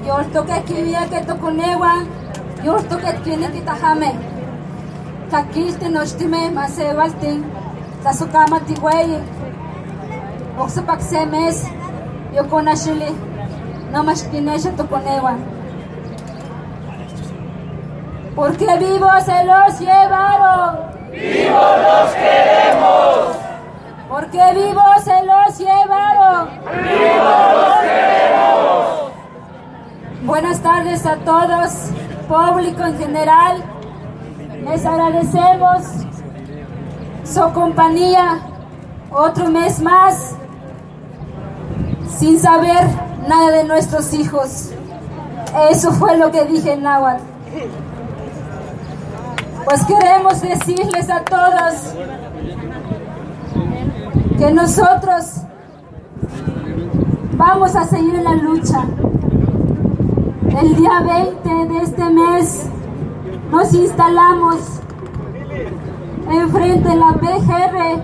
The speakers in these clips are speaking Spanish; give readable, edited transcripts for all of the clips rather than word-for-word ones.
Yorto que quería que toconewa, yorto que tiene que tajame. Kakiste nostime masewaltin, tasukama tiwei. Oxapak semes, yo conashili, no más kinesha toconewa. Porque vivos se los llevaron. ¡Vivos los queremos! Porque vivos se los llevaron. ¡Vivos los queremos! Buenas tardes a todos, público en general. Les agradecemos su compañía otro mes más sin saber nada de nuestros hijos. Eso fue lo que dije en náhuatl. Pues queremos decirles a todos que nosotros vamos a seguir en la lucha. El día 20 de este mes nos instalamos enfrente de la PGR,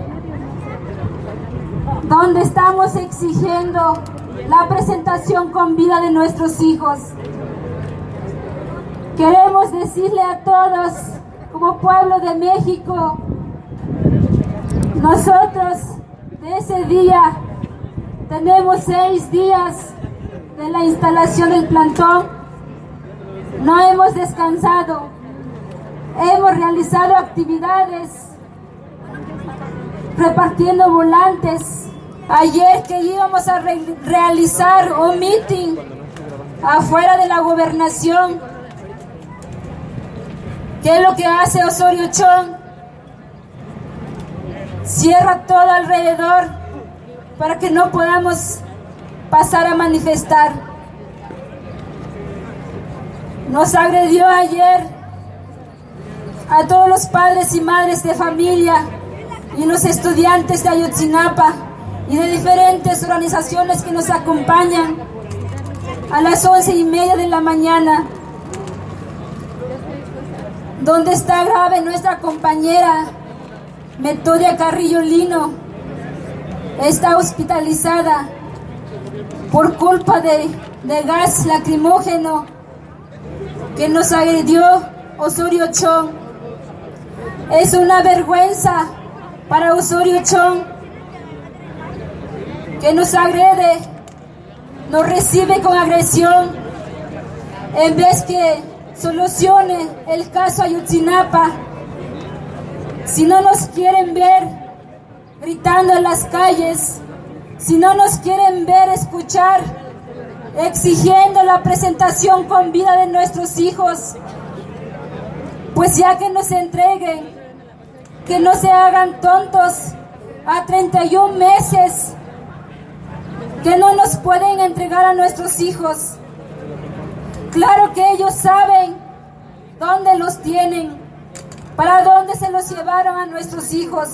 donde estamos exigiendo la presentación con vida de nuestros hijos. Queremos decirle a todos, como pueblo de México, nosotros de ese día tenemos 6 días de la instalación del plantón. No hemos descansado, hemos realizado actividades, repartiendo volantes. Ayer que íbamos a realizar un meeting afuera de la gobernación, ¿qué es lo que hace Osorio Chong? Cierra todo alrededor para que no podamos pasar a manifestar. Nos agredió ayer a todos los padres y madres de familia y los estudiantes de Ayotzinapa y de diferentes organizaciones que nos acompañan a las 11:30 de la mañana, donde está grave nuestra compañera Metodia Carrillo Lino. Está hospitalizada por culpa de gas lacrimógeno que nos agredió Osorio Chong. Es una vergüenza para Osorio Chong, que nos agrede, nos recibe con agresión, en vez que solucione el caso Ayotzinapa. Si no nos quieren ver gritando en las calles, si no nos quieren ver escuchar, exigiendo la presentación con vida de nuestros hijos, pues ya que nos entreguen, que no se hagan tontos a 31 meses, que no nos pueden entregar a nuestros hijos. Claro que ellos saben dónde los tienen, para dónde se los llevaron a nuestros hijos.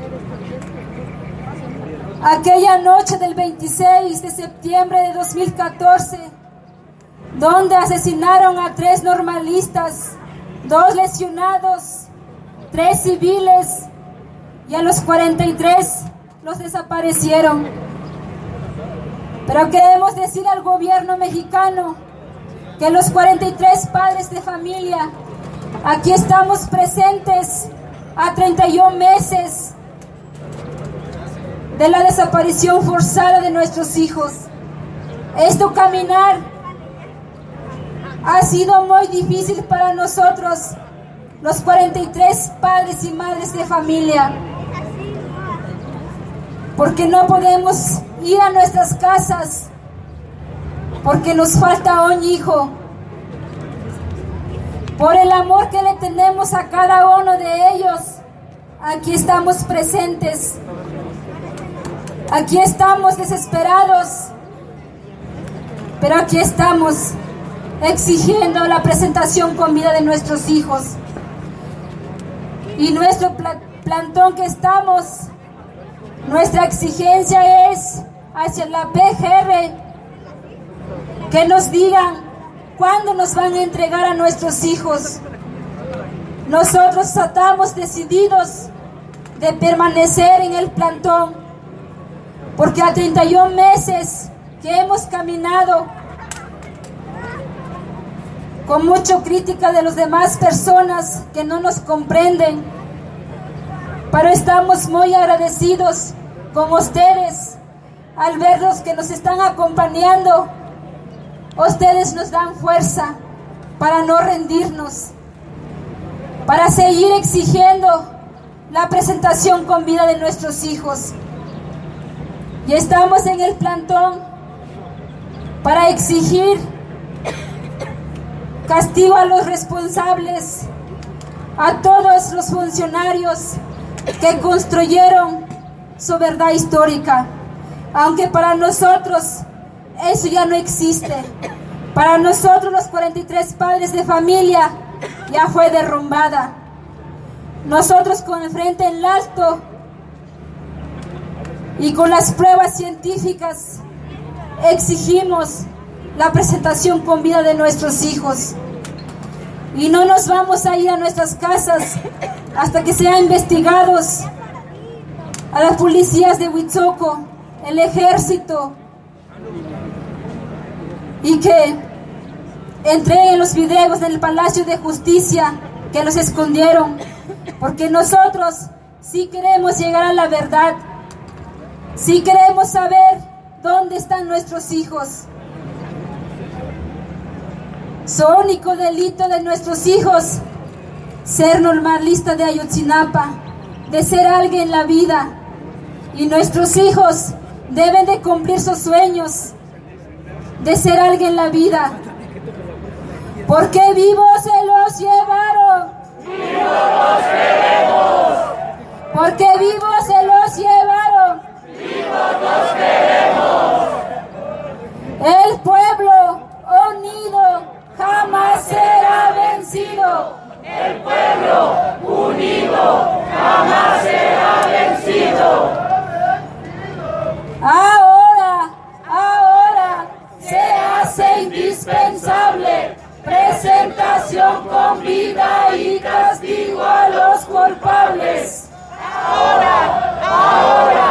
Aquella noche del 26 de septiembre de 2014, donde asesinaron a 3 normalistas, 2 lesionados, 3 civiles, y a los 43 los desaparecieron. Pero queremos decir al gobierno mexicano que los 43 padres de familia, aquí estamos presentes a 31 meses de la desaparición forzada de nuestros hijos. Este caminar ha sido muy difícil para nosotros, los 43 padres y madres de familia, porque no podemos ir a nuestras casas, porque nos falta un hijo. Por el amor que le tenemos a cada uno de ellos, aquí estamos presentes. Aquí estamos desesperados, pero aquí estamos exigiendo la presentación con vida de nuestros hijos. Y nuestro plantón que estamos, nuestra exigencia es hacia la PGR, que nos digan cuándo nos van a entregar a nuestros hijos. Nosotros estamos decididos de permanecer en el plantón, porque a 31 meses que hemos caminado, con mucha crítica de las demás personas que no nos comprenden, pero estamos muy agradecidos con ustedes al verlos que nos están acompañando. Ustedes nos dan fuerza para no rendirnos, para seguir exigiendo la presentación con vida de nuestros hijos. Y estamos en el plantón para exigir castigo a los responsables, a todos los funcionarios que construyeron su verdad histórica, aunque para nosotros eso ya no existe. Para nosotros los 43 padres de familia ya fue derrumbada. Nosotros con el frente en alto y con las pruebas científicas exigimos la presentación con vida de nuestros hijos. Y no nos vamos a ir a nuestras casas hasta que sean investigados a las policías de Huitzoco, el ejército, y que entreguen los videos del Palacio de Justicia que los escondieron, porque nosotros sí queremos llegar a la verdad, sí queremos saber dónde están nuestros hijos. Su único delito de nuestros hijos, ser normalista de Ayotzinapa, de ser alguien en la vida, y nuestros hijos deben de cumplir sus sueños de ser alguien en la vida, porque vivos se los llevaron, ¡Vivos los queremos! porque vivos se los llevaron, ¡Vivos los queremos! el pueblo unido jamás será vencido, El pueblo unido jamás será vencido. Ahora se hace indispensable presentación con vida y castigo a los culpables. Ahora